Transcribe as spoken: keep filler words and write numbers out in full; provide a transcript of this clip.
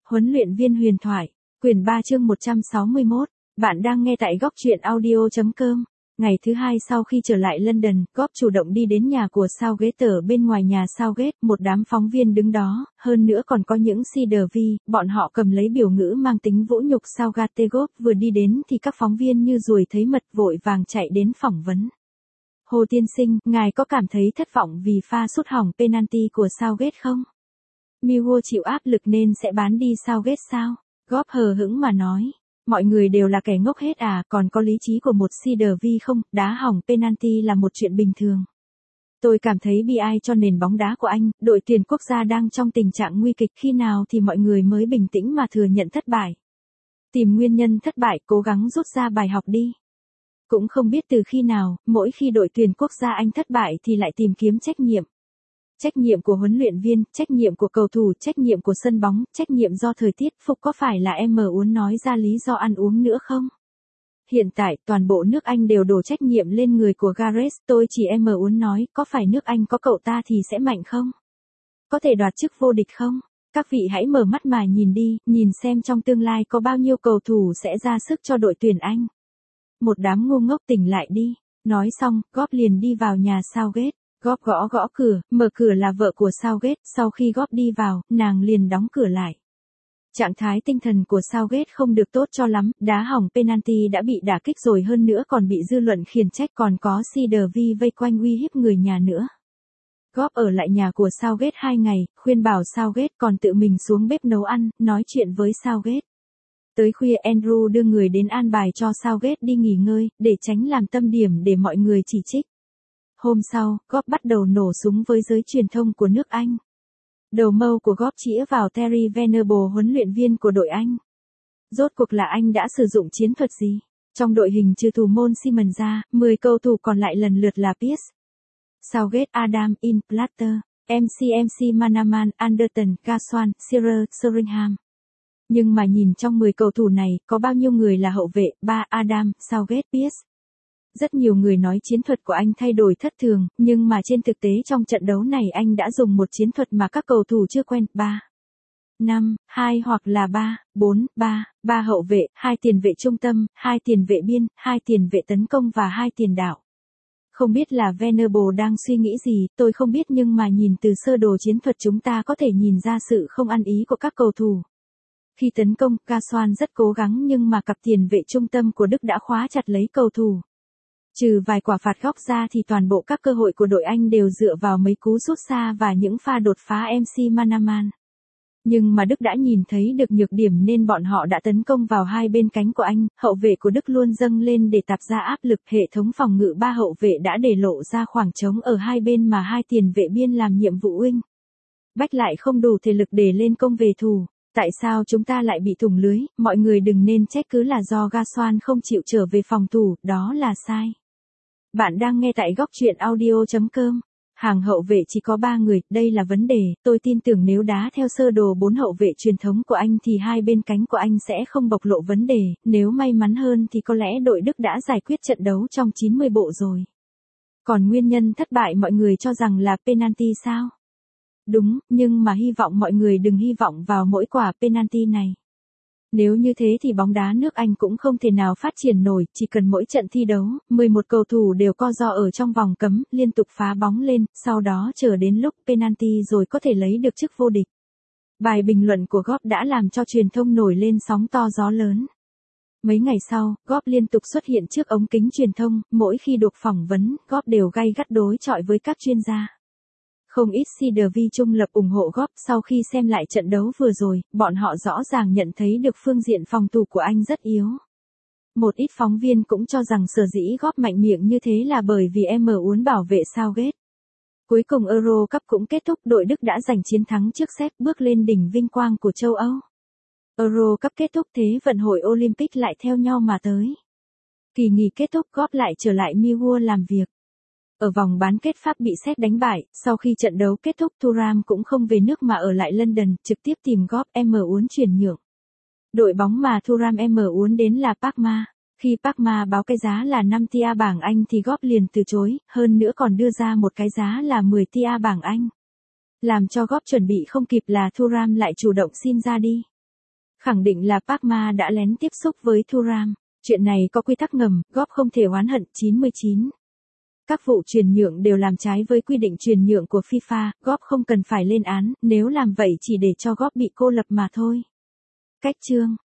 Huấn luyện viên huyền thoại, quyển ba chương một trăm sáu mươi mốt, bạn đang nghe tại góc truyện audio chấm com. Ngày thứ hai sau khi trở lại London, Klopp chủ động đi đến nhà của Southgate ở bên ngoài nhà Southgate, một đám phóng viên đứng đó, hơn nữa còn có những xê đê vê, bọn họ cầm lấy biểu ngữ mang tính vũ nhục Southgate. Klopp vừa đi đến thì các phóng viên như ruồi thấy mật vội vàng chạy đến phỏng vấn. Hồ tiên sinh, ngài có cảm thấy thất vọng vì pha sút hỏng penalty của Southgate không? Millwall chịu áp lực nên sẽ bán đi Southgate sao? Klopp hờ hững mà nói. Mọi người đều là kẻ ngốc hết à, còn có lý trí của một xê đê vê không? Đá hỏng penalty là một chuyện bình thường. Tôi cảm thấy bi ai cho nền bóng đá của anh, đội tuyển quốc gia đang trong tình trạng nguy kịch, khi nào thì mọi người mới bình tĩnh mà thừa nhận thất bại. Tìm nguyên nhân thất bại, cố gắng rút ra bài học đi. Cũng không biết từ khi nào, mỗi khi đội tuyển quốc gia anh thất bại thì lại tìm kiếm trách nhiệm. Trách nhiệm của huấn luyện viên, trách nhiệm của cầu thủ, trách nhiệm của sân bóng, trách nhiệm do thời tiết. Phục có phải là em muốn nói ra lý do ăn uống nữa không? Hiện tại, toàn bộ nước Anh đều đổ trách nhiệm lên người của Gareth. Tôi chỉ em muốn nói, có phải nước Anh có cậu ta thì sẽ mạnh không? Có thể đoạt chức vô địch không? Các vị hãy mở mắt mà nhìn đi, nhìn xem trong tương lai có bao nhiêu cầu thủ sẽ ra sức cho đội tuyển Anh. Một đám ngu ngốc tỉnh lại đi. Nói xong, Klopp liền đi vào nhà Southgate. Klopp gõ gõ cửa, mở cửa là vợ của Southgate, sau khi Klopp đi vào, nàng liền đóng cửa lại. Trạng thái tinh thần của Southgate không được tốt cho lắm, đá hỏng penalty đã bị đả kích rồi, hơn nữa còn bị dư luận khiển trách, còn có xê đê vê vây quanh uy hiếp người nhà nữa. Klopp ở lại nhà của Southgate hai ngày, khuyên bảo Southgate, còn tự mình xuống bếp nấu ăn, nói chuyện với Southgate. Tới khuya Andrew đưa người đến an bài cho Southgate đi nghỉ ngơi, để tránh làm tâm điểm để mọi người chỉ trích. Hôm sau, Klopp bắt đầu nổ súng với giới truyền thông của nước Anh. Đầu mâu của Klopp chĩa vào Terry Venables, huấn luyện viên của đội Anh. Rốt cuộc là anh đã sử dụng chiến thuật gì? Trong đội hình trừ thủ môn Simon ra, mười cầu thủ còn lại lần lượt là Pearce, Southgate, Adam, In, Platter, em xê em xê Manaman, Anderton, Caswan, Shearer, Sheringham. Nhưng mà nhìn trong mười cầu thủ này, có bao nhiêu người là hậu vệ? ba. Adam, Southgate, Pearce. Rất nhiều người nói chiến thuật của anh thay đổi thất thường, nhưng mà trên thực tế trong trận đấu này anh đã dùng một chiến thuật mà các cầu thủ chưa quen. ba. năm, hai hoặc là ba, bốn, ba, ba hậu vệ, hai tiền vệ trung tâm, hai tiền vệ biên, hai tiền vệ tấn công và hai tiền đạo. Không biết là Venables đang suy nghĩ gì, tôi không biết, nhưng mà nhìn từ sơ đồ chiến thuật chúng ta có thể nhìn ra sự không ăn ý của các cầu thủ. Khi tấn công, Caswan rất cố gắng nhưng mà cặp tiền vệ trung tâm của Đức đã khóa chặt lấy cầu thủ. Trừ vài quả phạt góc ra thì toàn bộ các cơ hội của đội Anh đều dựa vào mấy cú sút xa và những pha đột phá em xê Manaman. Nhưng mà Đức đã nhìn thấy được nhược điểm nên bọn họ đã tấn công vào hai bên cánh của Anh, hậu vệ của Đức luôn dâng lên để tạo ra áp lực, hệ thống phòng ngự ba hậu vệ đã để lộ ra khoảng trống ở hai bên mà hai tiền vệ biên làm nhiệm vụ wing back lại không đủ thể lực để lên công về thủ. Tại sao chúng ta lại bị thủng lưới? Mọi người đừng nên trách cứ là do Caswan không chịu trở về phòng thủ, đó là sai. Bạn đang nghe tại góc truyện audio chấm com. Hàng hậu vệ chỉ có ba người, đây là vấn đề. Tôi tin tưởng nếu đá theo sơ đồ bốn hậu vệ truyền thống của anh thì hai bên cánh của anh sẽ không bộc lộ vấn đề. Nếu may mắn hơn thì có lẽ đội Đức đã giải quyết trận đấu trong chín mươi bộ rồi. Còn nguyên nhân thất bại mọi người cho rằng là penalty sao? Đúng, nhưng mà hy vọng mọi người đừng hy vọng vào mỗi quả penalty này. Nếu như thế thì bóng đá nước Anh cũng không thể nào phát triển nổi, chỉ cần mỗi trận thi đấu, mười một cầu thủ đều co ro ở trong vòng cấm, liên tục phá bóng lên, sau đó chờ đến lúc penalty rồi có thể lấy được chức vô địch. Bài bình luận của Klopp đã làm cho truyền thông nổi lên sóng to gió lớn. Mấy ngày sau, Klopp liên tục xuất hiện trước ống kính truyền thông, mỗi khi được phỏng vấn, Klopp đều gay gắt đối chọi với các chuyên gia. Không ít xê đê vê trung lập ủng hộ Klopp. Sau khi xem lại trận đấu vừa rồi, bọn họ rõ ràng nhận thấy được phương diện phòng thủ của anh rất yếu. Một ít phóng viên cũng cho rằng sở dĩ Klopp mạnh miệng như thế là bởi vì em muốn bảo vệ Southgate. Cuối cùng Euro Cup cũng kết thúc, đội Đức đã giành chiến thắng trước Séc, bước lên đỉnh vinh quang của châu Âu. Euro Cup kết thúc, thế vận hội Olympic lại theo nhau mà tới. Kỳ nghỉ kết thúc, Klopp lại trở lại Millwall làm việc. Ở vòng bán kết Pháp bị Séc đánh bại, sau khi trận đấu kết thúc Thuram cũng không về nước mà ở lại London, trực tiếp tìm Klopp. Em muốn chuyển nhượng. Đội bóng mà Thuram em muốn đến là Parma. Khi Parma báo cái giá là năm tia bảng Anh thì Klopp liền từ chối, hơn nữa còn đưa ra một cái giá là mười tia bảng Anh. Làm cho Klopp chuẩn bị không kịp là Thuram lại chủ động xin ra đi. Khẳng định là Parma đã lén tiếp xúc với Thuram. Chuyện này có quy tắc ngầm, góp không thể oán hận. chín mươi chín. Các vụ chuyển nhượng đều làm trái với quy định chuyển nhượng của FIFA, góp không cần phải lên án, nếu làm vậy chỉ để cho góp bị cô lập mà thôi. Cách chương